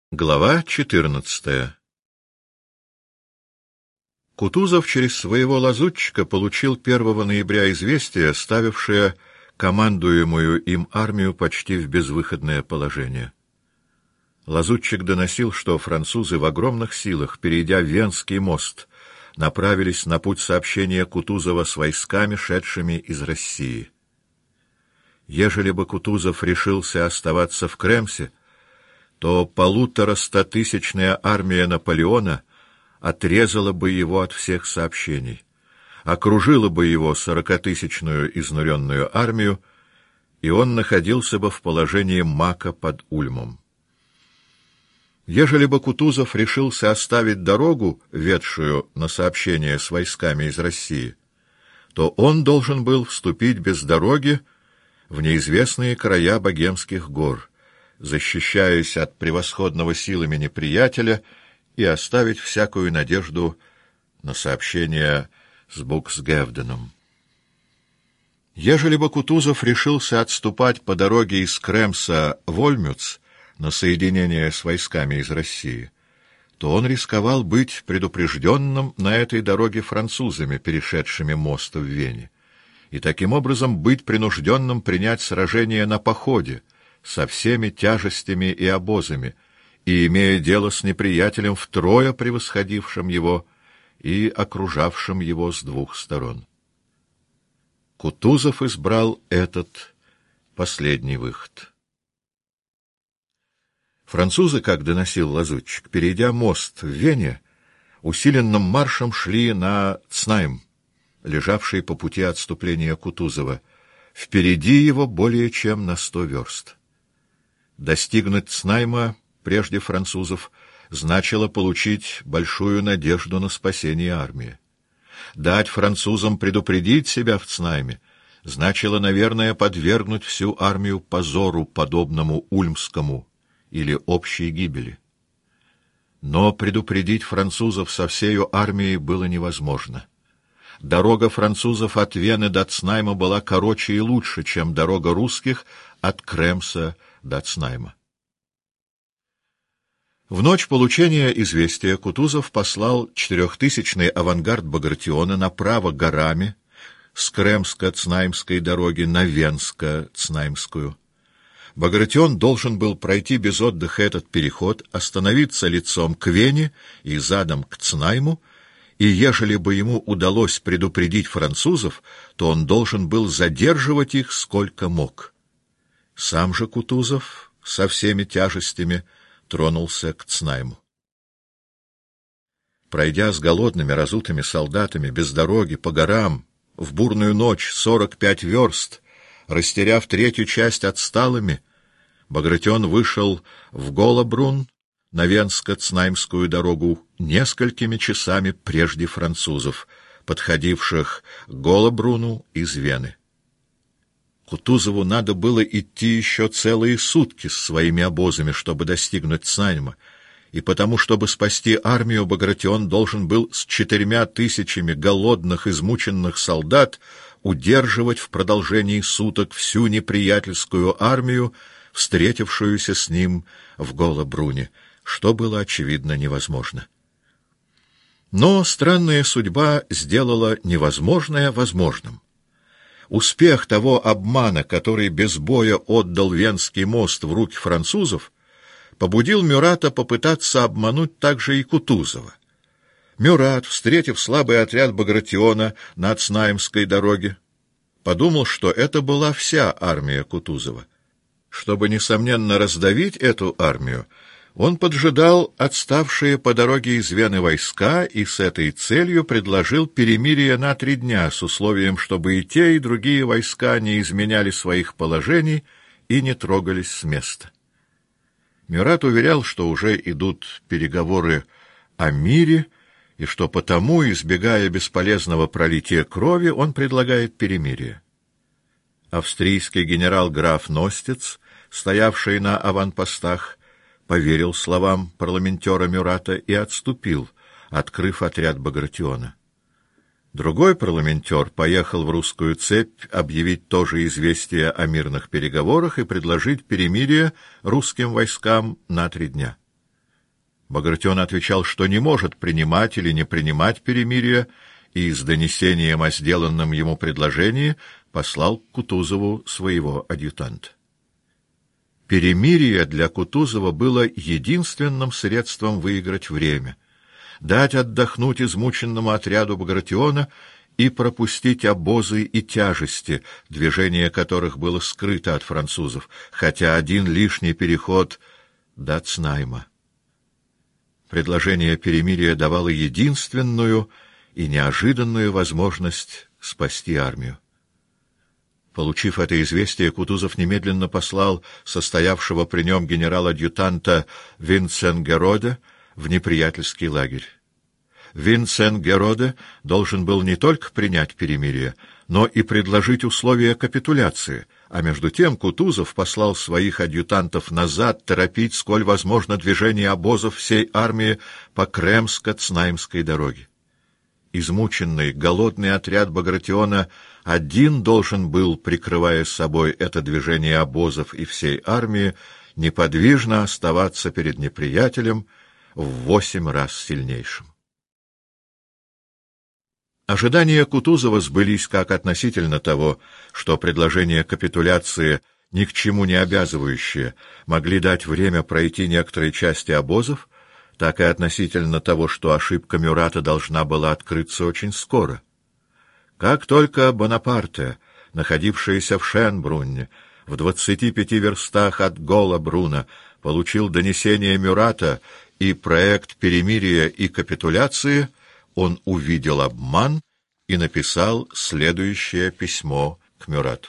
Глава 14. Кутузов через своего лазутчика получил 1 ноября известие, ставившее командуемую им армию почти в безвыходное положение. Лазутчик доносил, что французы в огромных силах, перейдя Венский мост, направились на путь сообщения Кутузова с войсками, шедшими из России. Ежели бы Кутузов решился оставаться в Кремсе, то 150-тысячная армия Наполеона отрезала бы его от всех сообщений, окружила бы его 40-тысячную изнуренную армию, и он находился бы в положении мака под Ульмом. Ежели бы Кутузов решился оставить дорогу, ведшую на сообщение с войсками из России, то он должен был вступить без дороги в неизвестные края Богемских гор, защищаясь от превосходного силами неприятеля, и оставить всякую надежду на сообщение с Буксгевденом. Ежели бы Кутузов решился отступать по дороге из Кремса в Ольмюц на соединение с войсками из России, то он рисковал быть предупрежденным на этой дороге французами, перешедшими мост в Вене, и таким образом быть принужденным принять сражение на походе, со всеми тяжестями и обозами, и имея дело с неприятелем, втрое превосходившим его и окружавшим его с двух сторон. Кутузов избрал этот последний выход. Французы, как доносил лазутчик, перейдя мост в Вене, усиленным маршем шли на Цнайм, лежавший по пути отступления Кутузова, впереди его более чем на 100 верст. Достигнуть Цнайма прежде французов значило получить большую надежду на спасение армии. Дать французам предупредить себя в Цнайме значило, наверное, подвергнуть всю армию позору, подобному Ульмскому, или общей гибели. Но предупредить французов со всею армией было невозможно. Дорога французов от Вены до Цнайма была короче и лучше, чем дорога русских от Кремса до Цнайма. В ночь получения известия Кутузов послал 4000-й авангард Багратиона направо горами с Кремско-Цнаймской дороги на Венско-Цнаймскую. Багратион должен был пройти без отдыха этот переход, остановиться лицом к Вене и задом к Цнайму, и ежели бы ему удалось предупредить французов, то он должен был задерживать их сколько мог. Сам же Кутузов со всеми тяжестями тронулся к Цнайму. Пройдя с голодными разутыми солдатами без дороги по горам в бурную ночь 45 верст, растеряв третью часть отсталыми, Багратион вышел в Голобрун на Венско-Цнаймскую дорогу несколькими часами прежде французов, подходивших к Голобруну из Вены. Кутузову надо было идти еще целые сутки с своими обозами, чтобы достигнуть Цнайма, и потому, чтобы спасти армию, Багратион должен был с 4000 голодных, измученных солдат удерживать в продолжении суток всю неприятельскую армию, встретившуюся с ним в Голобруне, что было, очевидно, невозможно. Но странная судьба сделала невозможное возможным. Успех того обмана, который без боя отдал Венский мост в руки французов, побудил Мюрата попытаться обмануть также и Кутузова. Мюрат, встретив слабый отряд Багратиона на Цнаймской дороге, подумал, что это была вся армия Кутузова. Чтобы, несомненно, раздавить эту армию, он поджидал отставшие по дороге из Вены войска и с этой целью предложил перемирие на 3 дня с условием, чтобы и те, и другие войска не изменяли своих положений и не трогались с места. Мюрат уверял, что уже идут переговоры о мире, и что потому, избегая бесполезного пролития крови, он предлагает перемирие. Австрийский генерал-граф Ностец, стоявший на аванпостах, поверил словам парламентера Мюрата и отступил, открыв отряд Багратиона. Другой парламентер поехал в русскую цепь объявить тоже известие о мирных переговорах и предложить перемирие русским войскам на 3 дня. Багратион отвечал, что не может принимать или не принимать перемирие, и с донесением о сделанном ему предложении послал к Кутузову своего адъютанта. Перемирие для Кутузова было единственным средством выиграть время, дать отдохнуть измученному отряду Багратиона и пропустить обозы и тяжести, движение которых было скрыто от французов, хотя один лишний переход до Цнайма. Предложение перемирия давало единственную и неожиданную возможность спасти армию. Получив это известие, Кутузов немедленно послал состоявшего при нем генерал-адъютанта Винценгероде в неприятельский лагерь. Винценгероде должен был не только принять перемирие, но и предложить условия капитуляции, а между тем Кутузов послал своих адъютантов назад торопить, сколь возможно, движение обозов всей армии по Кремско-Цнаймской дороге. Измученный, голодный отряд Багратиона один должен был, прикрывая собой это движение обозов и всей армии, неподвижно оставаться перед неприятелем в 8 раз сильнейшим. Ожидания Кутузова сбылись как относительно того, что предложение капитуляции, ни к чему не обязывающие, могли дать время пройти некоторой части обозов, так и относительно того, что ошибка Мюрата должна была открыться очень скоро. Как только Бонапарте, находившийся в Шенбрунне, в 25 верстах от Гола-Бруна, получил донесение Мюрата и проект перемирия и капитуляции, он увидел обман и написал следующее письмо к Мюрату.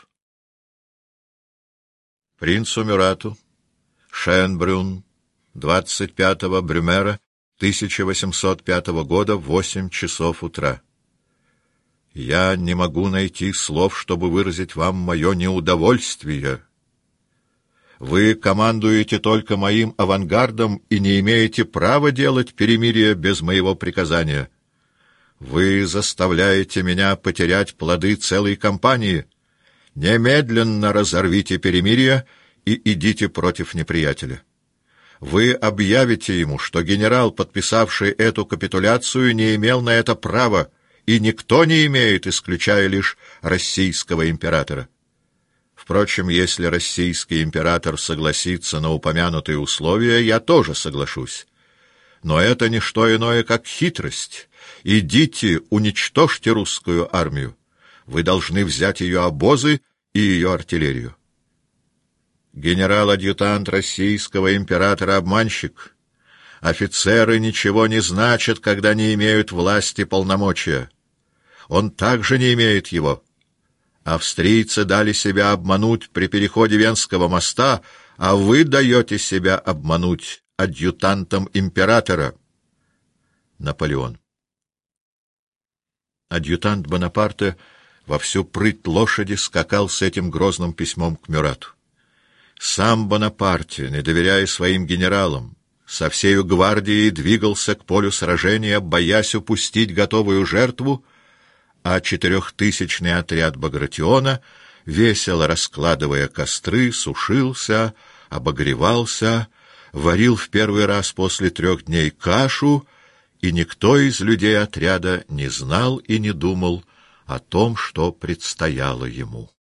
Принцу Мюрату, Шенбрунн, 25-го Брюмера 1805 года, 8 часов утра. Я не могу найти слов, чтобы выразить вам мое неудовольствие. Вы командуете только моим авангардом и не имеете права делать перемирие без моего приказания. Вы заставляете меня потерять плоды целой кампании. Немедленно разорвите перемирие и идите против неприятеля. Вы объявите ему, что генерал, подписавший эту капитуляцию, не имел на это права, и никто не имеет, исключая лишь российского императора. Впрочем, если российский император согласится на упомянутые условия, я тоже соглашусь. Но это не что иное, как хитрость. Идите, уничтожьте русскую армию. Вы должны взять ее обозы и ее артиллерию. Генерал-адъютант российского императора — обманщик. Офицеры ничего не значат, когда не имеют власти полномочия. Он также не имеет его. Австрийцы дали себя обмануть при переходе Венского моста, а вы даете себя обмануть адъютантом императора. Наполеон. Адъютант Бонапарте во всю прыть лошади скакал с этим грозным письмом к Мюрату. Сам Бонапарте, не доверяя своим генералам, со всею гвардией двигался к полю сражения, боясь упустить готовую жертву, а 4000-ный отряд Багратиона, весело раскладывая костры, сушился, обогревался, варил в первый раз после 3 дней кашу, и никто из людей отряда не знал и не думал о том, что предстояло ему.